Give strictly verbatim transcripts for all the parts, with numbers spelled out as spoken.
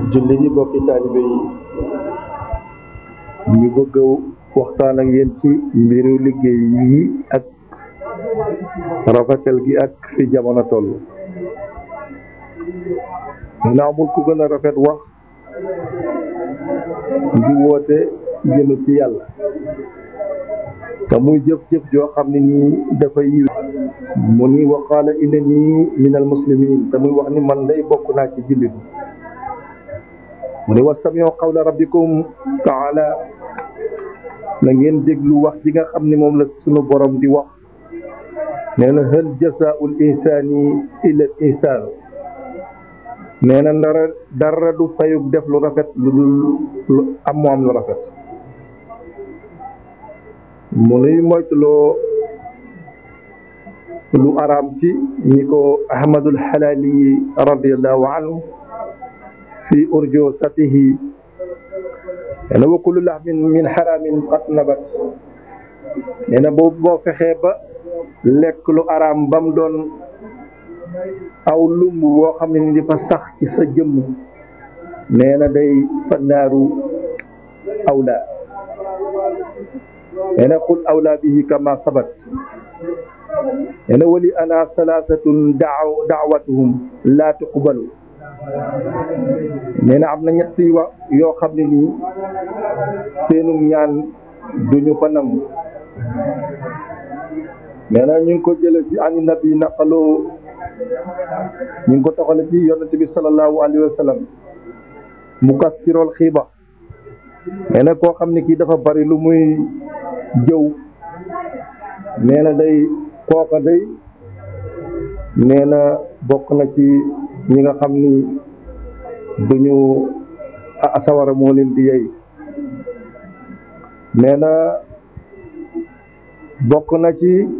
julli ñi bokki taalibe yi ñu bëgg waxtaan ak yéen ci mbiru liggéey yi ak rafetal gi ak fi jamono toll. dina amul ku gën a rafet wax di woote jëme ci yàlla te muy jëf-jëf joo xam ne nii dafa yiw mu ni wa qaala innanii minal muslimiin te muy wax ni man day bokk naa ci jullit mu ni wastami'u qawla rabbikum taala na ngeen déglu wax ji nga xam ne moom la sunu borom di wax nee na hal jazaa'ul insaani illa al insaan nee na dara dara du fayug def lu rafet lu dul lu am mu am lu rafet mu nuy moytuloo lu araam ci ni ko ahmadul xalaali radiallahu anhu fi urjosatihi nee na wa kullu lahmin min xaraamin qad nabat nee na boobu boo fexee ba lekk lu araam ba mu doon aw lumb boo xam ne ni dafa sax ci sa jëmm nee na day fannaaru awla nee na qul awla bihi kama sabat nee na wali ana salaasatun daaw daawatuhum laa tuqbalu nee na am na ñetti wa yoo xam ne nii seenum ñaan duñu ko nangu nee na ñu ngi ko jële ci ani nabi naqaloo ñu ngi ko toxale ci yonente bi sallallahu alayhi wa sallam mukassirul xiiba nee na koo xam ne kii dafa bari lu muy jëw nee na day kooka day nee na bokk na ci ñi nga xam ni duñu sawara moo leen di yey nee na bokk na ci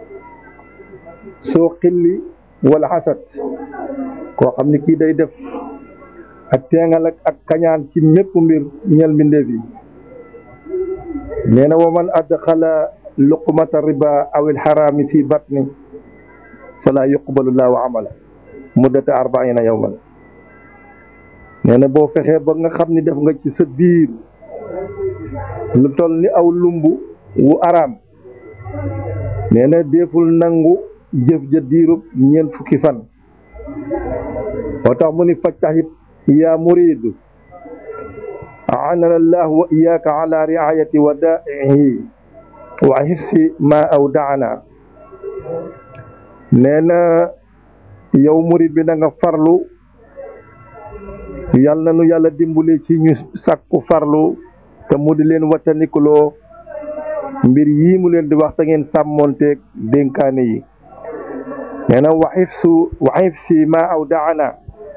soo xilli wala xasat koo xam ni kii day def ak teengal ak ak kañaan ci mépp mbir ñel mbindeef yi nee na wa man adxala luqmata riba aw il xaraami fi batni fala yuqbalu llahu amala muddata arbaina yawman nee na boo fexee ba nga xam ni def nga ci sa biir lu toll ni aw lumb wu araam nee na déeful nangu jëf ja diirub ñeent fukki fan moo tax mu ni fajtahid yaa muridu aanana allah wa iyaaka ala riayati wadaihi wa hifsi ma awdaana nee na yow murid bi na nga farlu yal na nu yàlla dimbali ci ñu sàkku farlu te mu di leen wattanikuloo mbir yii mu leen di wax te ngeen sàmmoonteeg dénkaane yi nee na wa hifsu wa hifsi ma awdaana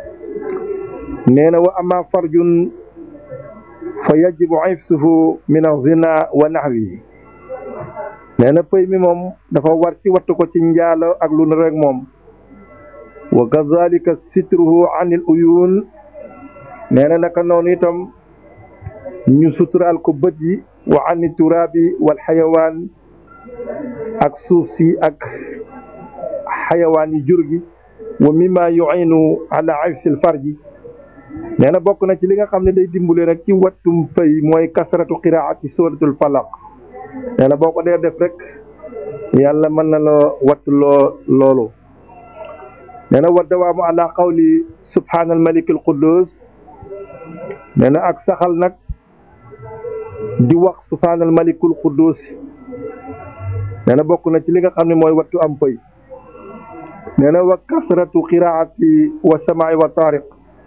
nee na wa ama farjun fa yajibu hifsuhu min az-zina wa nahwihi nee na pëy mi moom dafa war ci wattu ko ci njaalo ak lu ne rek moom wa kazalika sitruhu anil uyun nee na naka noonu itam ñu suturaal ko bët yi wa ani turaabi wal xayawaan ak suuf si ak xayawaan yi jur gi wa mimma yu'inu ala hifsil farji nee na bokk na ci li nga xam ne day dimbale nag ci wattum fay mooy kasratu qiraati suratul falaq nee na boo ko dee def rek yàlla mën na la wattuloo loolu nee na wa dawaamu ala qawli subhaanal malikil quddus nee na ak saxal nag di wax subhaanal malikul quddus nee na bokk na ci li nga xam ne mooy wattu am fay nee na wa kasratu qiraati wa samaai wa taariq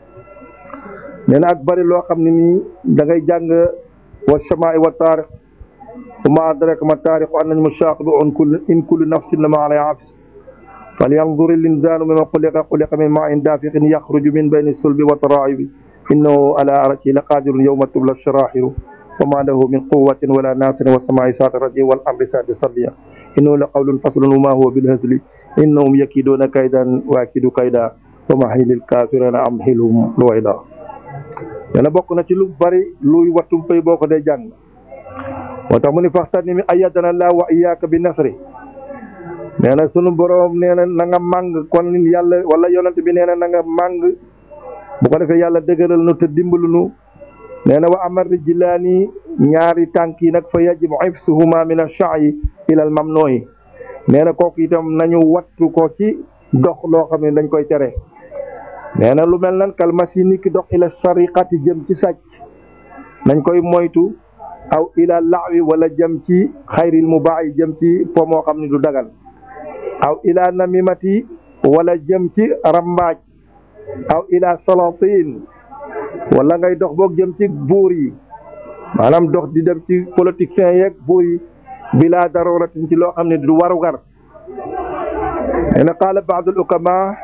nee na ak bari loo xam ne nii da ngay jàng wa samaai wa taariq wa ma adraka ma taariqu an mushaaqibu in kullu nafsin lama alayha hafiz falyanzur al-insaanu mimma xuliqa xuliqa min maa'in daafiqin yaxruju min bayni sulbi wa taraa'ibi innahu ala raj'ihi laqaadirun yawma tubla as-saraa'iru wa ma lahu min quwwatin wala naasirin wa samaa'i zaati raj'in wal ardi zaati sad'iha innahu la qawlun faslun wa ma huwa bil hazli innahum yakiiduuna kaydan wa akiidu kaydan wa mahhilil kaafiriina amhilhum ruwaydaa nee na bokk na ci lu bari luy wattum fay boo ko dee jàng moo tax mu ni faxtani mi ayyadana Allah wa iyyaaka bi nasri nee na sunu borom nee na na nga màng kon yàlla wala yonent bi nee na na nga màng bu ko defee yàlla dëgëral nu te dimbalu nu nee na wa amar rijlaani ñaari tànk yi nag fa yajibu hifsuhuma min ash-sha'yi ila al-mamnu'i nee na kooku itam nañu wattu ko ci dox loo xam ne dañ koy tere nee na lu mel nan kalmasi ni ki dox ila sariqati jëm ci sàcc nañ koy moytu aw ila la'wi wala jëm ci xayril mubaahi jëm ci fo moo xam ne du dagal aw ila namimati wala jëm ci rambaaj aw ila salatin wala ngay dox boog jëm ci buur yi maanaam dox di dem ci politiciens yeeg buur yi bila daruratin ci loo xam ne du warugar nee na qaala baadul ukama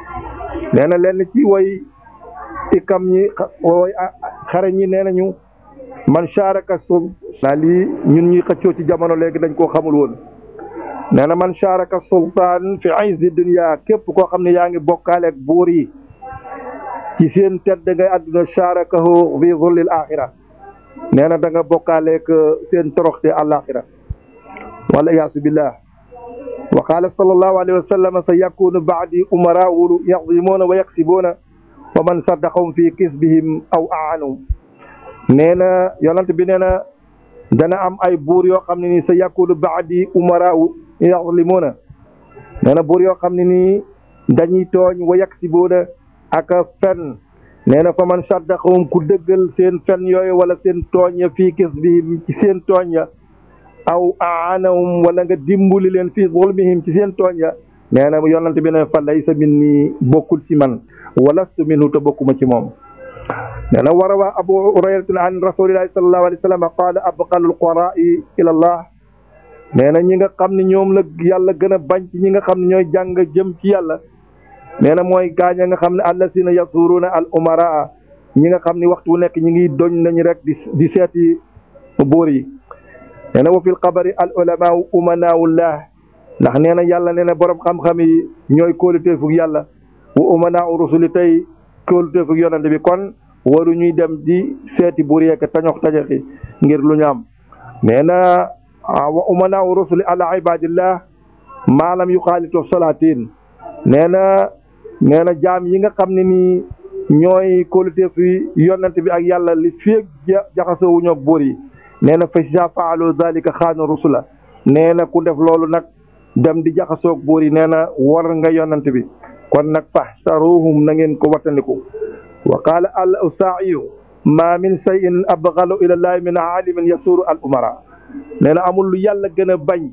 nee na lenn ci way ikam ñi way xare ñi nee nañu man sharaka sul naa lii ñun ñuy xëccoo ci jamono léegi dañ koo xamul woon nee na man sharaka sultaan fi izzi dunya képp koo xam ne yaa ngi bokkaale ak buur yi ci seen tedd ngay àdduna sharakahu fi zullil axira nee na da nga bokkaale ak seen toroxte àlaxira wal iyaasu billah wa qaala sallallahu alayhi wa sallam sa yakunu baadi umaraa'u yaxdimuuna wa yaksibuuna wa man saddaqahum fi kisbihim aw aanum nee na yonent bi nee na dana am ay buur yoo xam ne nii sa yakunu baadi umaraa'u yaxdimuuna nee na buur yoo xam ne nii dañuy tooñ wa yaksibuuna ak fen nee na fa man saddaqahum ku dëggal seen fen yooyu wala seen tooñ ya fii kisbihim ci seen tooñ ya aw aanahum wala nga dimbali leen fii zulmihim ci seen tooñ ya nee na yonent bi ne fa laysa minni bokkul ci man walastu minhu te bokkuma ci moom nee na wa rawaa abu hurayrata an rasulillahi sallallahu alayhi wa sallam qaala abqalul quraa'i ila allah nee na ñi nga xam ne ñoom la yàlla gën a bañ ci ñi nga xam ne ñooy jàng jëm ci yàlla nee na mooy gaaña nga xam ne allasina yasuruuna al umaraa ñi nga xam ne waxtu wu nekk ñi ngi doñ nañu rek di di seeti buur yi nee na wa fil xabari al ulamaa umanaawullah ndax nee na yàlla nee na borom xam-xam yi ñooy kóoluteefug yàlla wa umanaaw rusuli tey kóoluteefug yonante bi kon waru ñuy dem di seeti buur yeek tañox tañoxi ngir lu ñu am nee na wa umanaaw rusuli ala ibadillah maalam yu xaalitu salaatin nee na nee na jaam yi nga xam ne nii ñooy kóoluteef yi yonante bi ak yàlla li féeg jaxasoo wu ñoog buur yi nee na fa sa faalu dalika xaanu rusula nee na ku def loolu nag dem di jaxasoog buur yi nee na war nga yonante bi kon nag fahsaruhum na ngeen ko wattandiku wa qaala al usaa'iyu ma min shay'in abghalu ila llahi min aalimin yasuru al umara nee na amul lu yàlla gën a bañ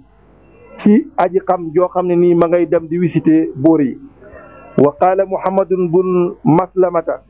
ci aji xam joo xam ne nii ma ngay dem di visiter buur yi wa qaala muhammadun bun maslamata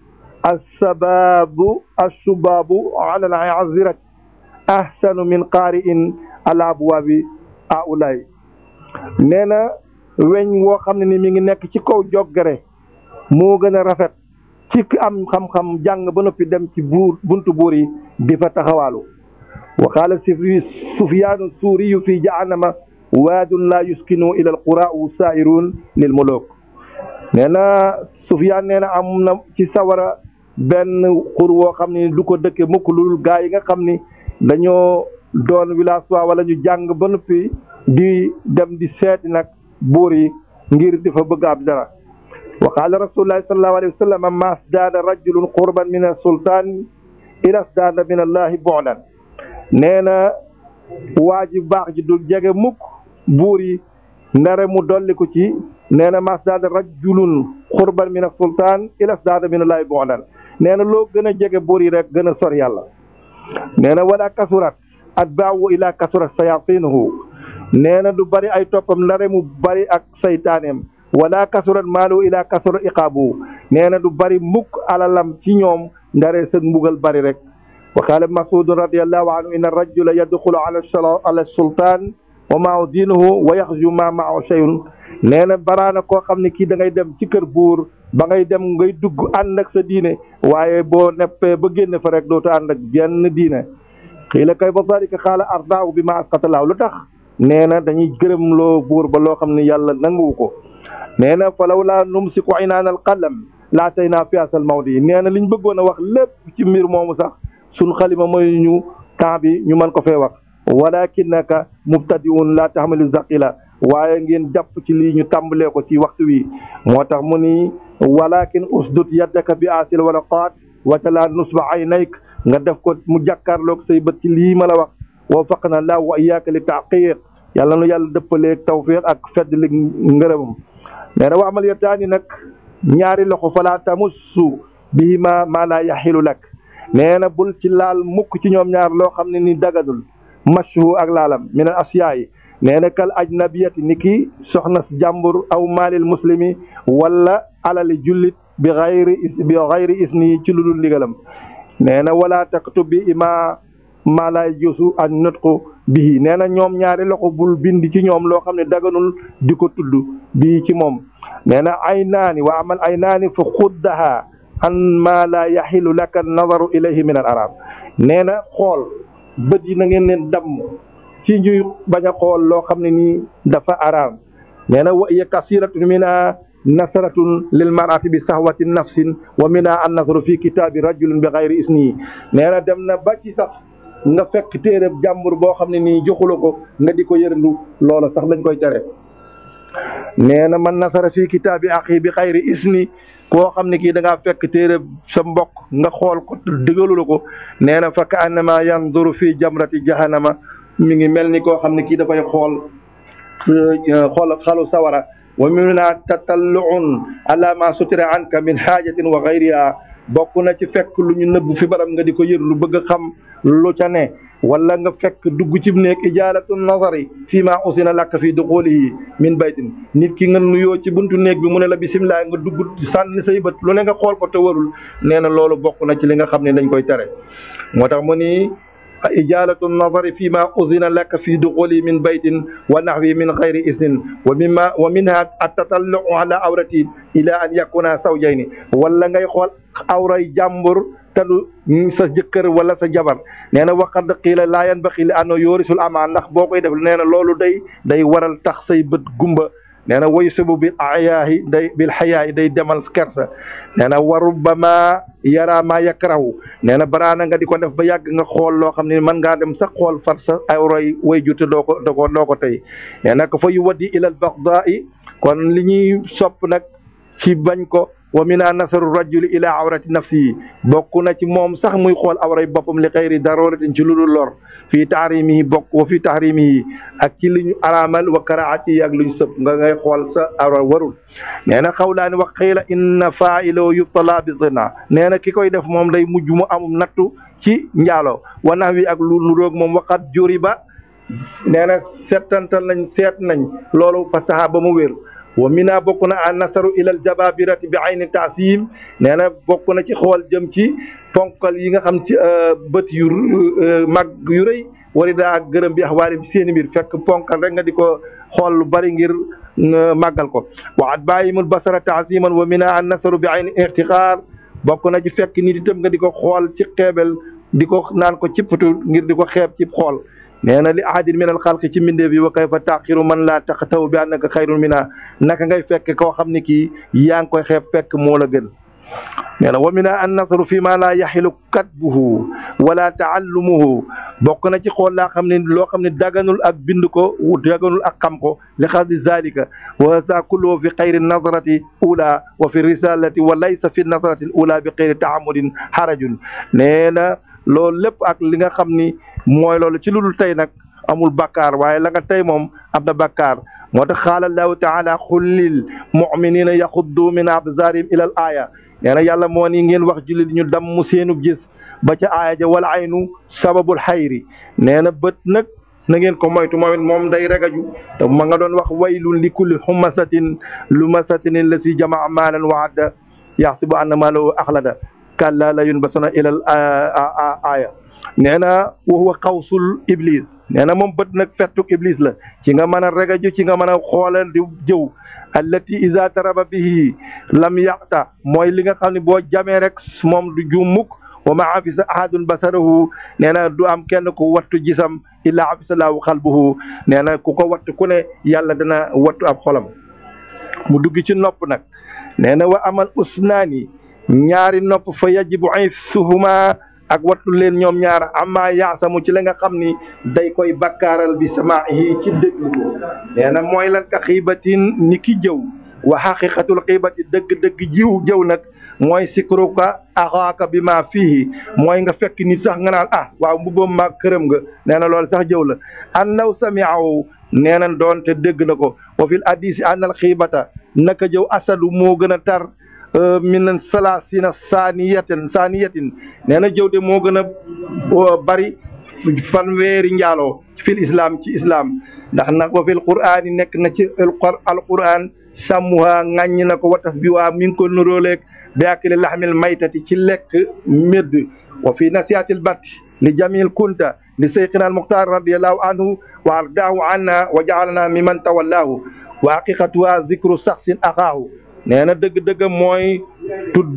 assababu assubabu ala al azirat ahsanu min qaari'in ala abwaabi aulay nee na weñ woo xam ne ni mi ngi nekk ci kaw joggare moo gën a rafet ci am xam-xam jàng ba noppi dem ci buur buntu buur yi di fa taxawaalu wa qaala sufyaanu suuriyu fi jahannama waadun laa yuskinu ila alquraau saa'irun lil muluk nee na sufyaan nee na am na ci sawara benn xur woo xam ne du ko dëkke mukk lul gaa yi nga xam ni dañoo doon village wala ñu jàng ba noppi di dem di seeti nag buur yi ngir di fa bëgg ab dara wa qaala rasulullahi sallallahu alayhi wa sallam ma sdaada rajulun qurban min as-sultaan ila sdaada min allahi bu'dan nee na waa ji baax ji dul jege mukk buur yi ndare mu dolli ko ci nee na ma sdaada rajulun qurban min as-sultaan ila sdaada min allahi bu'dan nee na loo gën a jege buur yi rek gën a sor yàlla nee na wala kasurat atbaahu ila kasurat sayatinuhu nee na du bari ay toppam ndare mu bari ak saytaaneem wala kasurat maalu ila kasurat iqaabu nee na du bari mukk alalam ci ñoom ndare seen mbugal bari rek wa qaala mas'uud radiyallahu anhu inna rajula yadxulu ala sultaan wa maahu diinuhu wa yaxju ma maahu shay'un nee na baraana koo xam ne kii da ngay dem ci kër buur ba ngay dem ngay dugg ànd ak sa diine waaye boo neppee ba génn fa rek dootu ànd ak genn diine xiila kayfa zaalika qaala ardaahu bi ma asqatalaahu lu tax nee na dañuy gërëm loo buur ba loo xam ne yàlla nanguwu ko nee na fa law laa numsiku inaanal qalam laa tay naa fiasal mawdi nee na liñ bëggoon a wax lépp ci mbir moomu sax suñ xalima mooy ñu temps bi ñu mën ko fee wax walakinnaka mubtadiun laa taxmilu zaqila waaye ngeen jàpp ci lii ñu tàmbalee ko ci waxtu wi moo tax mu ni walakin usdut yaddaka bi asil walaqaat watala nusba aynayk nga def ko mu jàkkaarloog say bët ci lii ma la wax wafaqna laa wa iyaaka li taqiq yàlla nu yàlla dëppaleeg tawfiq ak fedd li ngërëmam nee na wa amal yataani nag ñaari loxo fala tamussu bihima ma la yaxilu lak nee na bul ci laal mukk ci ñoom ñaar loo xam ne ni dagadul mashu ak laalam min al asiyaa yi nee na kal ajnabiyati ni ki soxna jàmbur aw maalil muslimi wala alali jullit bi xayri bi xayri isni ci lu dul ndigalam nee na wala taktub bi ima maa laa juusu an nutqu bii nee na ñoom ñaari loxo bul bind ci ñoom loo xam ne daganul di ko tudd bii ci moom nee na ay naani wa amal ay naani fa xuddaha an maa laa yaxilu laka nadaru ilayhi min al araam nee na xool bët yi na ngeen leen damm ci ñuy bañ a xool loo xam ne nii dafa araam nee na wa iya kasiratun mina nasaratun lil marati bi sahwati nafsin wa mina an nasaru fi kitaabi rajulin bi xayri isnihi nee na dem na ba ci sax nga fekk téere jàmbur boo xam ne nii joxula ko nga di ko yërndu loola sax lañ koy tere nee na man nasara fii kitaabi axi bi xayri isni koo xam ne kii da ngaa fekk téere sa mbokk nga xool ko digalu la ko nee na fa ka annama yanzuru fii jamrati jahannama mi ngi mel ni koo xam ne kii dafay xool xool xalu sawara wa minha tatalluun ala ma sutira anka min xaajatin wa xayriha bokk na ci fekk lu ñu nëbb fi baram nga di ko yër lu bëgg a xam lu ca ne wala nga fekk dugg ci néeg ijaalatu nazari fii ma usina lakk fii duxulihi min baytin nit ki nga nuyoo ci buntu néeg bi mu ne la bisimilah nga dugg sànni say bët lu ne nga xool ko te warul nee na loolu bokk na ci li nga xam ne dañ koy tere moo tax mu ni ijaalatu nazari fii ma usina lakk fii duxulihi min baytin wa naxwi min xayri isnin wa mimma wa minha attatallu ala awrati ila an yakuna sawjayni wala ngay xool awray jàmbur te du sa jëkkër wala sa jabar nee na waqad qiila laa yanbaqi li annahu yurisul ama ndax boo koy def nee na loolu day day waral tax say bët gumba nee na way subu bil ayaahi day bil xayaahi day demal kersa nee na wa rubbama yara ma yakrahu nee na baraana nga di ko def ba yàgg nga xool loo xam ne mën ngaa dem sax xool far sa awray way jute doo ko doo ko doo ko tey nee na ko fa yuwaddi ila al baghdaa'i kon li ñuy sopp nag ci bañ ko wa mina nasaru rajuli ila awrati nafsihi bokk na ci moom sax muy xool awray boppam li xayri daruratin ci lu dul lor fii tahrimihi bokk wa fii tahrimihi ak ci li ñu araamal wa karaati ak lu ñu sëb nga ngay xool sa awra warul nee na xawlaani wa qiila inna faa'ilo yubtala bi zina nee na ki koy def moom day mujj mu amum nattu ci njaalo wa nahwi ak lu nu roog moom waqat juriba nee na seetantal nañ seet nañ loolu fa saha ba mu wér wa mina bokk na an nasaru ilal jababirati bi ayni taasim nee na bokk na ci xool jëm ci ponkal yi nga xam ci bët yu mag yu rëy wari daa ak gërëm bi axwaari bi seeni mbir fekk ponkal rek nga di ko xool lu bari ngir màggal ko wa at bàyyimul basara taasiman wa mina an nasaru bi ayni irtiqaar bokk na ci fekk nit itam nga di ko xool ci xeebel di ko naan ko cippatu ngir di ko xeeb ci xool nee na li ahadin min al xalqi ci mbindeef yi wa kayfa taqiru man laa taqtaw bi annaka xayrun mina naka ngay fekk koo xam ne kii yaa ngi koy xeeb fekk moo la gën nee na wa mina an nasaru fi ma laa yaxilu katbuhu wala taallumuhu bokk na ci xool laa xam ne loo xam ne daganul ak bind ko daganul ak xam ko li xasdi zalika wa sa kulluhu fi xayri nasrati ula wa fi risalati wa laysa fi nasrati ula bi xayri taamudin harajun nee na loolu lépp ak li nga xam ni mooy loolu ci lu dul tey nag amul bakkaar waaye la nga tey moom am na bakkaar moo tax qaala allahu taala qul lil muminina yaxuddu min absarihim ila al aaya nee na yàlla moo ni ngeen wax jullit ñu damm seenu gis ba ca aaya ja wal aynu sababul xayri nee na bët nag na ngeen ko moytu moom it moom day regaju te ma nga doon wax waylun li kulli xumasatin lumasatin la si jamaa maalan wa adda yaxsibu anna maalahu axlada kalla la yunbasuna ila al aaya nee na wa huwa xawsul iblis nee na moom bët nag fettuk iblis la ci nga mën a regaju ci nga mën a xoolal di jëw allati iza taraba bihi lam yaqta mooy li nga xam ne boo jamee rek moom du juum mukk wa ma afisa ahadun basarahu nee na du am kenn ku wattu gisam illa afisallahu xalbuhu nee na ku ko wattu ku ne yàlla dana wattu ab xolam mu dugg ci nopp nag nee na wa amal usnaani ñaari nopp fa yajibu aysuhuma ak wattu leen ñoom ñaar amma yaasamu ci la nga xam ni day koy bakkaaral bi samaahi ci déglu ko nee na mooy lan ka xiibatin ni ki jëw wa xaqiqatul xiibati dëgg-dëgg jiw jëw nag mooy sikruka axaaka bi ma fiihi mooy nga fekk nit sax nga naan ah waaw mbubbam maag këram nga nee na loolu sax jëw la an law samiahu nee na doon te dégg na ko wa fil hadisi annal xiibata naka jëw asadu moo gën a tar min salaasina saaniyatin saaniyatin nee na jëw de moo gën a bari fanweeri njaaloo fil islam ci islam ndax nag wa fil qur'aan yi nekk na ci alqur'aan sàmmuha ŋàññi na ko watas bi waa mi ngi ko nuróoleeg bi akli laxmil maytati ci lekk médd wa fi nasihatil bat li jamil kunta li seyxina al muxtaar radiallahu anhu wa ardaahu anna wa jaalana mi man tawallahu wa haqiqatuha zikru saxsin axaahu nee na dëgg-dëgg mooy tudd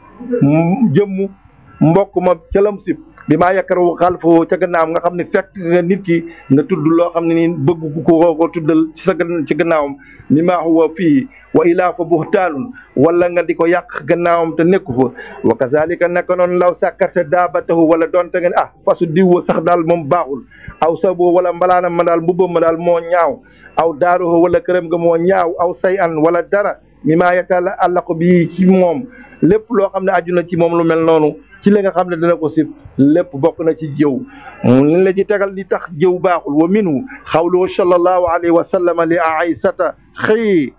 jëmm mbokk ma calam sib bi maa yakkaru xalfu ca gannaaw nga xam ne fekk nga nit ki nga tudd loo xam ne ni bëgg ko ko tuddal ci sa ci gannaawam mi maa huwa fii wa ilaa fa buxtaanun wala nga di ko yàq gannaawam te nekku fa wa kazalika naka noonu law sàkkarte daabatahu wala doonte ngeen ah fasu diw sax daal moom baaxul aw sabo wala mbalaanam ma daal mbubbam ma daal moo ñaaw aw daaruhu wala këram nga moo ñaaw aw say an wala dara mi maa yatala àllaqu bi ci moom lépp loo xam ne aju na ci moom lu mel noonu ci li nga xam ne dina ko sib lépp bokk na ci jëw li la ci tegal li tax jëw baaxul wa minhu xawluhu sallallahu alayhi wa sallam li aysata xëy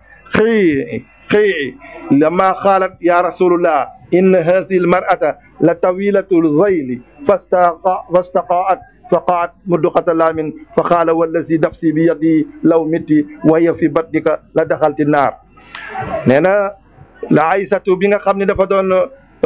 xëy xëy lama xaalat ya rasulullah inna hadihi almar'ata la tawilatu lzayli fastaqa fastaqaat faqaat mudduqata laamin fa qaala wallazi nafsi bi yadi law mitti wa hiya fi batnika la daxalti naar nee na la aysatu bi nga xam ne dafa doon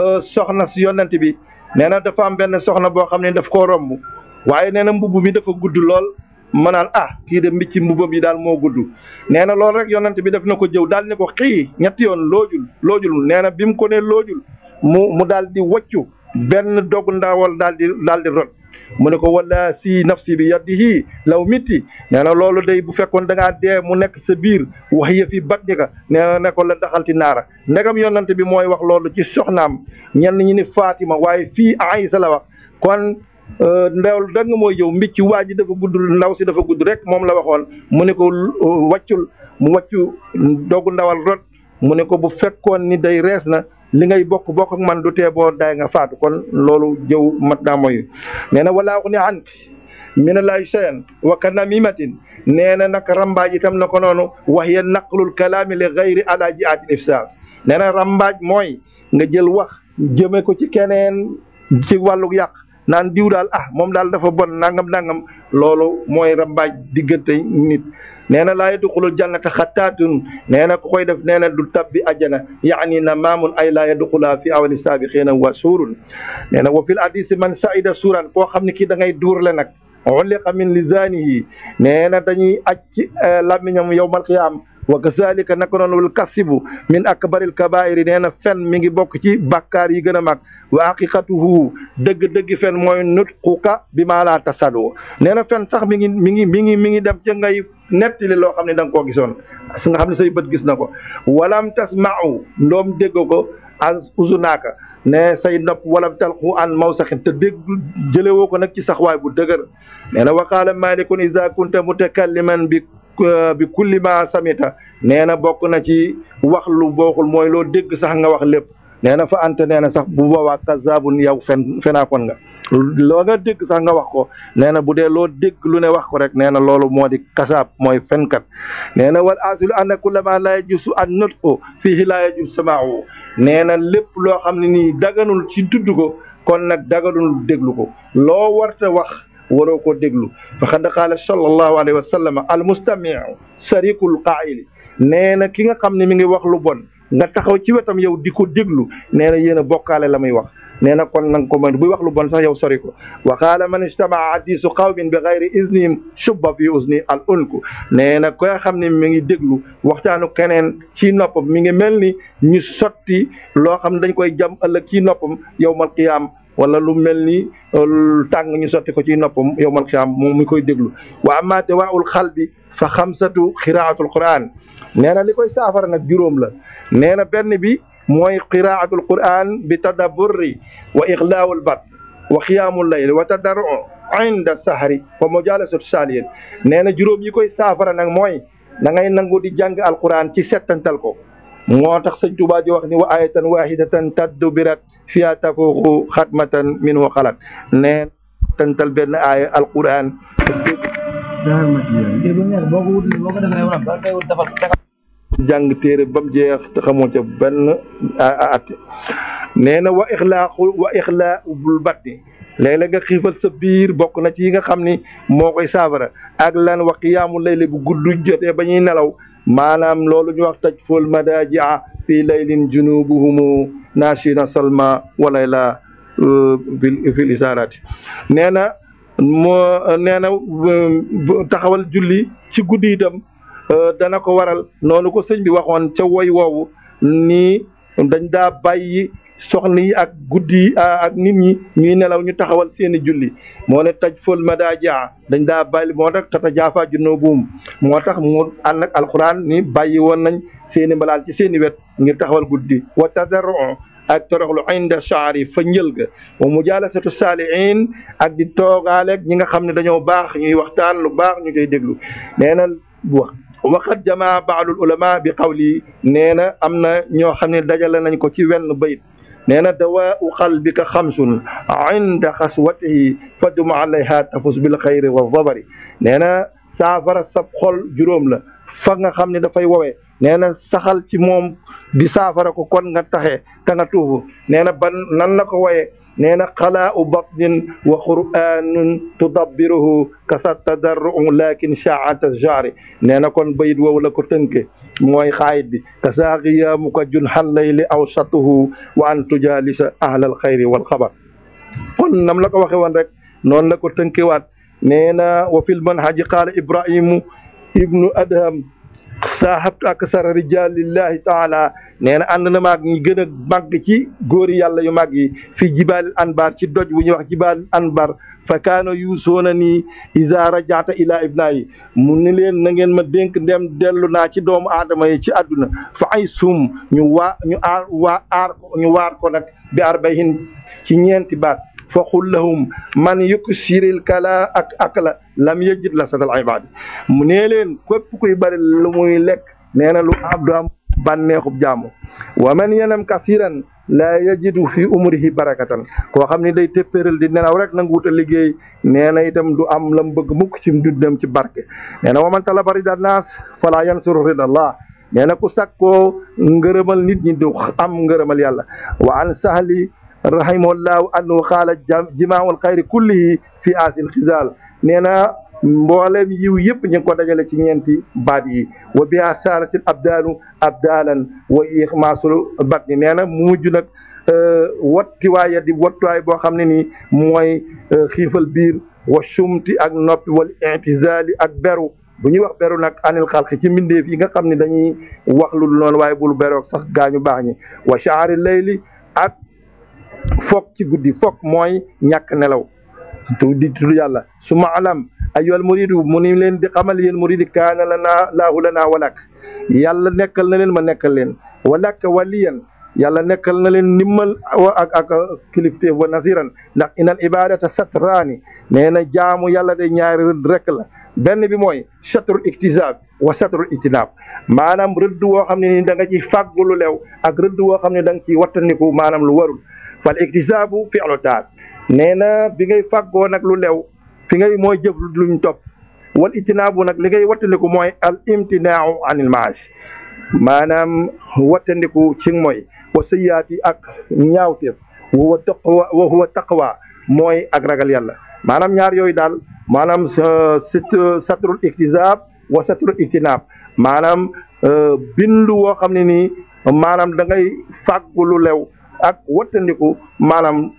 soxna si yonent bi nee na dafa am benn soxna boo xam ne daf koo romb waaye nee na mbubb mi dafa gudd lool ma naan ah kii de mbicci mbubbam yi daal moo gudd nee na loolu rek yonent bi def na ko jëw daal ne ko xii ñetti yoon loojul loojul nee na bi mu ko ne loojul mu mu daal di waccu benn dog ndawal daal di daal di rot mu ne ko wala si nafsi bi yadihi law mitti nee na loolu day bu fekkoon da ngaa dee mu nekk sa biir wax yëf yi bat ka nee na ne ko la daxalti naara ndegam yonante bi mooy wax loolu ci soxnaam ñenn ñi ni Fatima waaye fii Aïsa la wax kon ndewul da nga mooy yow mbicc waa ji dafa gudd ndaw si dafa gudd rek moom la waxoon mu ne ko waccul mu waccu dogu ndawal rot mu ne ko bu fekkoon ni day rees na li ngay bokk bokk ak man du tee boo daay nga faatu kon loolu jëw mat naa mooy nee na walaa ko ni an mina lay cheyan wa ka namimatin nee na nag rambaaj itam na ko noonu wax ya naqlul kalaami li gayri ala jiatin ifsad nee na rambaaj mooy nga jël wax jëme ko ci keneen ci wàllu yàq naan diw daal ah moom daal dafa bon nangam nangam loolu mooy rambaaj diggante nit nee na laa yadxulul jannata xattaatun nee na ku koy def nee na du tabbi ajjana yaani na maamun ay laa yadxula fi awali saabiqiina wa suurun nee na wa fil hadisi man saida suuran koo xam ne kii da ngay duurle nag ulliqa min lisaanihi nee na dañuy aj ci làmmiñam yawmal qiyaam wa kazalika naka noonu wal kasibu min akbaril kabairi nee na fen mi ngi bokk ci bàkkaar yi gën a mag wa haqiqatuhu dëgg-dëgg fen mooy nutquka bi maa laa tasadu nee na fen sax mi ngi mi ngi mi ngi mi ngi dem ca ngay nettali loo xam ne da nga koo gisoon su nga xam ne say bët gis na ko walam tasma'u ndoom dégg ko as uzunaaka ne say nopp walam talqu an mawsaxin te dégg jëlewoo ko nag ci saxwaay bu dëgër nee na wa qaala malikun iza kunta mutakalliman bi bi kulli ma samita nee na bokk na ci wax lu booxul mooy loo dégg sax nga wax lépp nee na fa ante nee na sax bu boobaa kazaabun yow fen fenaakoon nga loo nga dégg sax nga wax ko nee na bu dee loo dégg lu ne wax ko rek nee na loolu moo di kasaab mooy fenkat nee na wal asilu anna kulla ma la yajusu an nutqu fihi la yajus samaahu nee na lépp loo xam ne nii daganul ci tudd ko kon nag daganul déglu ko loo warta wax waroo ko déglu faqad qaala sallallahu alayhi wa sallam al mustamiu sarikul qaa'ili nee na ki nga xam ne mi ngi wax lu bon nga taxaw ci wetam yow di ko déglu nee na yéen a bokkaale la muy wax nee na kon nanga ko mën buy wax lu bon sax yow sori ko wa qaala man ijtamaa hadisu qawmin bi gayri iznihim shubba fi uzni al unku nee na koy xam ne mi ngi déglu waxtaanu keneen ci noppam mi ngi mel ni ñu sotti loo xam ne dañ koy jam ëllëg ci noppam yawmal qiyaam wala lu mel ni tàng ñu sotti ko ci noppam yawmal qiyaam moom mi koy déglu wa amma dawaa'ul qalbi fa xamsatu qiraatul quran nee na li koy saafara nag juróom la nee na benn bi mooy qiraatul quran bi tadabburri wa ixlaawul bat wa xiyaamul layl wa tadarru inda sahri wa mujalasatu saalihin nee na juróom yi koy saafara nag mooy da ngay nangu di jàng alquran ci settantal ko moo tax sëñ Tuubaa di wax ni wa ayatan wahidatan taddubirat fiya tafuuqu xatmatan min wa xalat neen tantal benn aaya alquran jàng téere ba mu jeex te xamoo ca benn atte nee na wa ixlaaqu wa ixlaaqul batni léeg-léeg nga xiifal sa biir bokk na ci yi nga xam ni moo koy saafara ak lan wa qiyaamu layli bu gudd jotee ba ñuy nelaw maanaam loolu ñu wax taj ful madajia fi laylin junubuhumu naashina salma walayla fil isaarati nee na moo nee na taxawal julli ci guddi itam dana ko waral noonu ko sëñ bi waxoon ca woy woowu nii dañ daa bàyyi soxna yi ak guddi yi ak nit ñi ñuy nelaw ñu taxawal seeni julli moo ne taj fël madajia dañ daa bàyyi moo tax tata jaafa junubuhum moo tax mu ànd ak alquran ni bàyyi woon nañ seeni mbalaan ci seeni wet ngir taxawal guddi wa tadarru ak toroxlu inda shaari fa njël ga wa mujalasatu saalihin ak di toogaaleeg ñi nga xam ne dañoo baax ñuy waxtaan lu baax ñu koy déglu nee na wax waqad jamaa ba'dul ulama bi qawli nee na am na ñoo xam ne dajale nañ ko ci wenn bayit nee na dawaau qalbika xamsun inda xaswatihi fadum alayha tafus bil xayri wa dabari nee na saafara sab xol juróom la fa nga xam ne dafay wowe nee na saxal ci moom di saafara ko kon nga taxe te nga tuufu nee na ban nan la ko woye nee na xalaau batnin wa qur'anun tudabbiruhu kasa tadarru lakin shaata jaari nee na kon bayit woowu la ko tënke mooy xaayit bi kasa qiyaamuka junhal layli awsatuhu wa an tujalisa ahlal xayri wal xabar kon nam la ko waxe woon rek noonu la ko tënkewaat nee na wa fil manhaji qaala ibrahimu ibnu adham saahabtu aksara rijalillahi taala nee na ànd na maag ñi gën a màgg ci góori yàlla yu màgg yi fii jibaalil anbar ci doj bu ñuy wax jibaalil anbar fa kaano yuusoona nii isa rajaata ila ibna yi mu ni leen na ngeen ma dénk ndem dellu naa ci doomu aadama yi ci àdduna fa ay sum ñu waa ñu aar waa aar ko ñu waar ko nag bi arbahin ci ñeenti baat fa qul lahum man yuksiril kala ak akla lam yajid la sadal ibad mu nee leen képp kuy bari lu muy lekk nee na lu am du am bànneexub jaamu wa man yanam kasiran la yajidu fi umrihi barakatan koo xam ne day téppéral di nelaw rek nangu wut a liggéey nee na itam du am lam bëgg mukk ci du dem ci barke nee na wa man talaba rida naas fala yansuru rida allah nee na ku sakkoo ngërëmal nit ñi du am ngërëmal yàlla wa an sahli rahimahullahu anhu qaala jimaawul xayri kullihi fi asil xisaal nee na mboolem yiw yëpp ñu ngi ko dajale ci ñeenti baat yi wa biha saaratil abdaalu abdaalan wa ixmaasul batni nee na mu mujj nag wattiwaaya di wattuwaay boo xam ne nii mooy xiifal biir wa sumti ak noppi wal intizaali ak beru bu ñuy wax beru nag anil xalqi ci mbindeef yi nga xam ne dañuy wax lu noonu waaye bul beroog sax gaañu baax ñi wa shaari layli ak fokk ci guddi fokk mooy ñàkk nelaw di tudd yàlla su ma alam ayyuhal muridu mu ni leen di xamal yéen muridi kaana lanaa laahu lanaa walak yàlla nekkal na leen ma nekkal leen walak waliyan yàlla nekkal na leen nimmal ak ak kilifteef wa nasiran ndax inal ibadata satraani nee na jaamu yàlla de ñaari rëdd rek la benn bi mooy satrul iktisaab wa satrul ijtinaab maanaam rëdd woo xam ne ni da nga ci fàggu lu lew ak rëdd woo xam ne da nga ciy wattandiku maanaam lu warul fal iktisaabu fi'lu taat nee na bi ngay fàggoo nag lu lew fi ngay mooy jëf luñ topp wal ijtinaabu nag li ngay wattandiku mooy al imtinaau anil maasi maanaam wattandiku ci mooy wa sayyaati ak ñaawteef wa taqwa wa huwa taqwa mooy ak ragal yàlla maanaam ñaar yooyu daal maanaam satrul iktisaab wa satrul ijtinaab maanaam bindu woo xam ne nii maanaam da ngay fàggu lu lew ak wattandiku maanaam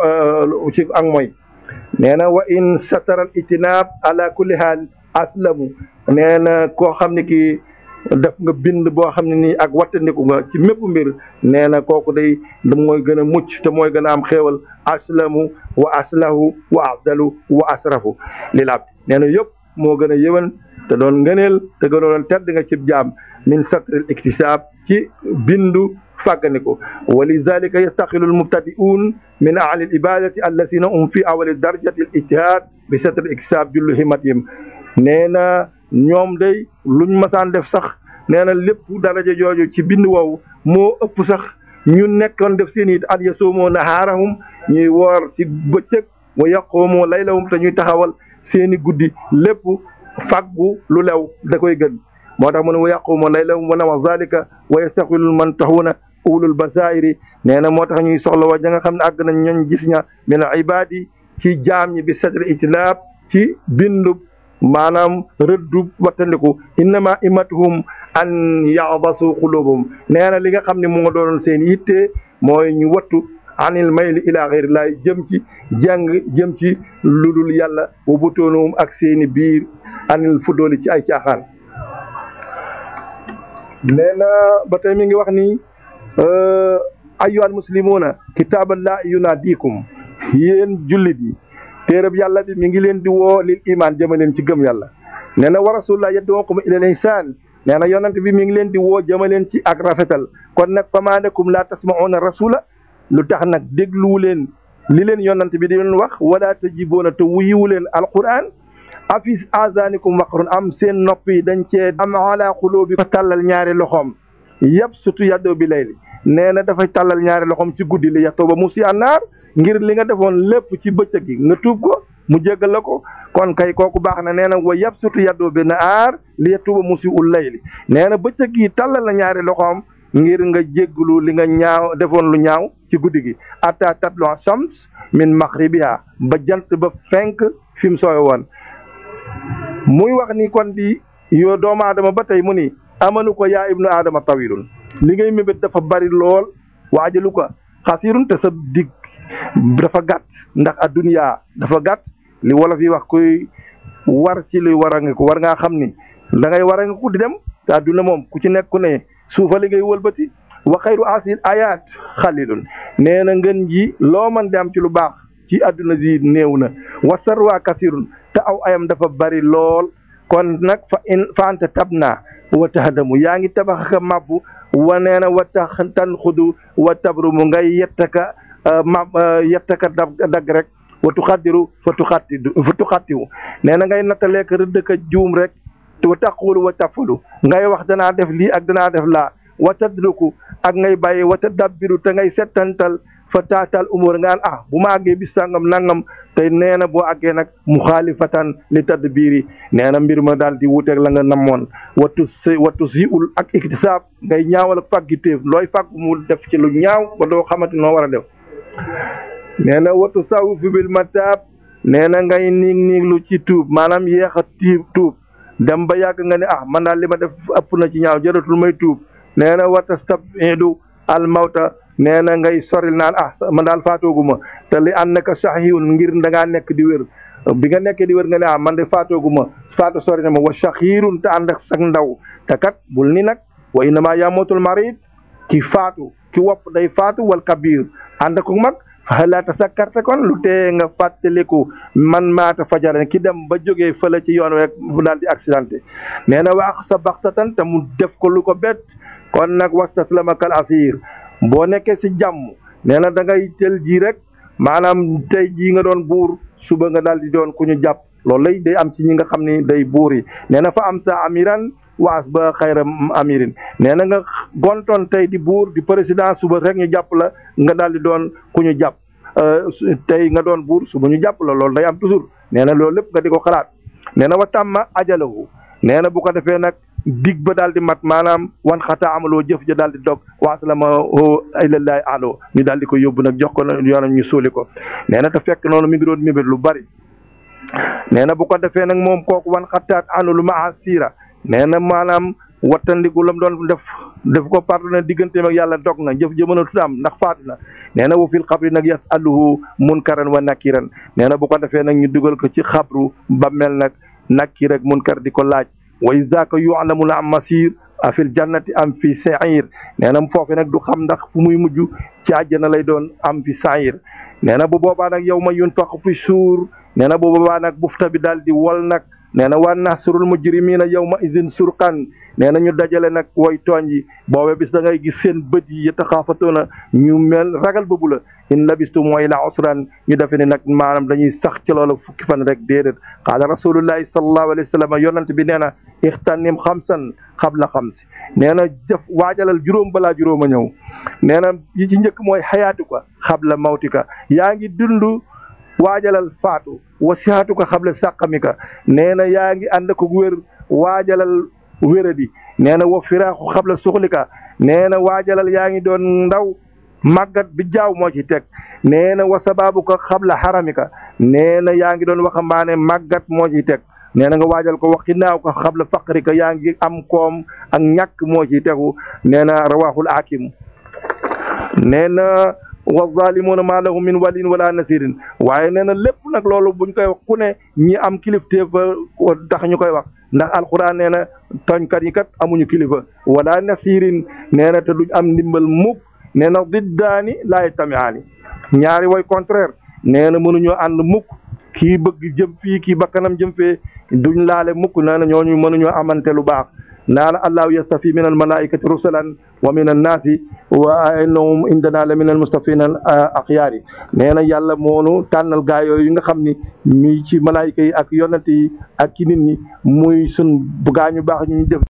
ci ak mooy nee na wa in sataral ijtinaab ala kulli haal aslamu nee na koo xam ne kii def nga bind boo xam ne nii ak wattandiku nga ci mépp mbir nee na kooku day mooy gën a mucc te mooy gën a am xéewal aslamu wa aslahu wa afdalu wa asrafu lil abd nee na yëpp moo gën a yëwan te doon ngëneel te gënoon tedd nga cib jaam min satril iktisaab ci bindu fàgganiko wa lidalika yastaqilu almubtadi'un min ahli alibadati alladina hum fi awali darajati alijtihad bi satr iktisaab jullu himatihim nee na ñoom day luñ masaan def sax nee na lépp daraja jooju ci bind woowu moo ëpp sax ñu nekkoon def seen it an yasuumu nahaarahum ñuy woor ci bëccëg wa yaquumu laylahum te ñuy taxawal seeni guddi lépp faggu lu lew da koy gën moo tax mu ne wa yaquumu laylahum wa nawa zalika wa yastaxilul man taxuuna ulul basairi nee na moo tax ñuy soxla wa ja nga xam ne àgg nañ ñooñ gis ña min ibaadi ci jaam ñi bi sadri itilaab ci bindu maanaam rëddu wattandiku innama imatuhum an yaxbasu xulubum nee na li nga xam ne moo doonoon seen yitte mooy ñu wattu anil mayli ila xeyrillahi jëm ci jàng jëm ci ludul yàlla wa butoonum ak seeni biir anil fudooli ci ay caaxaan nee na ba tey mi ngi wax ni ayyuhal muslimuuna kitaaballahi yunaadikum yéen jullit yi téereb yàlla bi mi ngi leen di woo lil iman jëma leen ci gëm yàlla nee na wa rasulullah yad'ukum ilal ihsaan nee na yonent bi mi ngi leen di woo jëma leen ci ak rafetal kon nag famaa lakum laa tasma'uuna rasula lu tax nag dégluwu leen li leen yonent bi di leen wax wala tajibuuna te wuyiwu leen alquran afis azanikum waqrun am seen nopp yi dañ cee am ala xulubi fa tàllal ñaari loxoom yëpp surtout yàddoo bi layli nee na dafay tàllal ñaari loxoom ci guddi li yàttoo ba musi annaar ngir li nga defoon lépp ci bëccëg gi nga tuub ko mu jéggal la ko kon kay kooku baax na nee na wa yëpp surtout yàddoo bi naar li yàttoo ba musi ul layli nee na bëccëg gi tàllal la ñaari loxoom ngir nga jégglu li nga ñaaw defoon lu ñaaw ci guddi gi atta tatlu shams min maghribiha ba jant ba fenk fi mu sooy woon muy wax ni kon di yoo doomu aadama ba tey mu ni amanu ko yaa ibnu aadama tawilun li ngay mébét dafa bari lool waajalu ko xasirun te sa dig dafa gàtt ndax adduniyaa dafa gàtt li wolof yi wax kuy war ci luy war a nga ko war ngaa xam ni da ngay war a nga ko di dem te adduna moom ku ci nekk ku ne suufa li ngay wëlbati wa xayru asil ayat xalilun nee na ngeen ji loo mën di am ci lu baax ci adduna ji néew na wasar waa kasirun te aw ayam dafa bari lool kon nag fa in fa anta tabna wa tahdamu yaa ngi tabax ka mabbu wa nee na wa tax tan xudu wa tabrumu ngay yettaka mab yettaka dagg rek wa tuxaddiru fa tuxattidu fa tuxattiwu nee na ngay nattaleek rëddëka juum rek wa taqulu wa tafulu ngay wax danaa def lii ak danaa def laa wa tadruku ak ngay bàyyi wa tadabbiru te ngay settantal fa taatal umur nga an ah bu ma àggee bis sàngam nangam te nee na boo àggee nag muxaalifatan li tadbiri nee na mbir ma daal di wuuteeg la nga namoon wattu si wattu si ul ak iktisaab ngay ñaawal ak fàggiteef looy fàgg mu def ci lu ñaaw ba doo xamante noo war a def nee na wattu sawu fi bil mataab nee na ngay niig niiglu ci tuub maanaam yéex a tiib tuub dem ba yàgg nga ne ah man daal li ma def ëpp na ci ñaaw jëratul may tuub nee na wa tastabidu al mawta nee na ngay soril naan ah man daal faatooguma te li ànd naka saxiwun ngir da ngaa nekk di wér bi nga nekkee di wér nga ne ah man de faatooguma faatu sori na ma wa saxiirun te ànd ak sag ndaw te kat bul ni nag wa innama yamutul marid ki faatu ki wopp day faatu wal kabir ànd ak mag la tasakkarta kon lu tee nga fàttaliku man maata fajaran ki dem ba jógee fële ci yoon rek bu daal di accidenté nee na wax sa baxtatan te mu def ko lu ko bett kon nag wastaslama kal asir boo nekkee si jàmm nee na da ngay tel ji rek maanaam tey jii nga doon buur suba nga daal di doon ku ñu jàpp loolu lay day am ci ñi nga xam ni day buur yi nee na fa am sa amiran waas ba xayra amirin nee na nga gontoon tey di buur di président suba rek ñu jàpp la nga daal di doon ku ñu jàpp tey nga doon buur suba ñu jàpp la loolu day am toujours nee na loolu lépp nga di ko xalaat nee na wa tàmma ajalahu nee na bu ko defee nag dig ba daal di mat maanaam wan xataa amaloo jëf ja daal di dog waasalama ilallahi alo ñu daal di ko yóbbu nag jox ko yoonam ñu suuli ko nee na te fekk noonu mi ngi doon mébét lu bari nee na bu ko defee nag moom kooku wan xataat anulu maa siira nee na maanaam wattandiku lam doon def def ko pardonné digganteem ak yàlla dog na jëf jëmënatu am ndax faatu na nee na wa fil xabri nag yasaluhu munkaran wa nakiran nee na bu ko defee nag ñu dugal ko ci xabru ba mel nag nakir ak munkar di ko laaj wa izaka yu'lamu la am masir a fil jannati am fi sa'ir nee na foofu nag du xam ndax fu muy mujj ci àjjana lay doon am fi sa'ir nee na bu boobaa nag yow ma yunfaqu fi suur nee na bu boobaa nag bufta bi daal di wol nag nee na wa nahsurul mujrimina yawma izin surqan nee na ñu dajale nag woy tooñ yi boobe bis da ngay gis seen bët yi yataxaafatoona ñu mel ragal bëbu la in labistu mooy la usran ñu defe ne nag maanaam dañuy sax ci loola fukki fan rek déedéet qaala rasulullahi sallallahu alayhi wa sallam yonante bi nee na ixtanim xamsan xabla xamsi nee na def waajalal juróom balaa juróom a ñëw nee na yi ci njëkk mooy xayaatuka xabla mawtika yaa ngi dund waajalal faatu wa sihaatuka xabla sàqamika nee na yaa ngi ànd ko wér waajalal wéradi nee na wa firaaxu xabla suxlika nee na waajalal yaa ngi doon ndaw màggat bi jaaw moo ci teg nee na wa sabaabuka xabla xaramika nee na yaa ngi doon waxambaane màggat moo ci teg nee na nga waajal ko wax ginnaaw ko xabla faqrika yaa ngi am koom ak ñàkk moo ci tegu nee na rawaxul hakim nee na wa zalimuuna maa lahum min waliin wala nasirin waaye nee na lépp nag loolu buñ koy wax ku ne ñi am kilifteef tax ñu koy wax ndax alquran nee na tooñkat yi kat amuñu kilifa wala nasirin nee na te duñ am ndimbal mukk nee na diddaani laay tamiaani ñaari way contraire nee na mënuñoo ànd mukk kii bëgg jëm fii kii bakkanam jëm fee duñ laale mukk nee na ñooñu mënuñoo amante lu baax naa la allahu yastafi min al malaikati rusulan wa min annaasi wa innahum indana la min al mustafina al axyaari nee na yàlla moonu tànnal gaa yooyu yi nga xam ni mi ci malaayika yi ak yonante yi ak ci nit ñi muy sun gaa ñu baax ñu def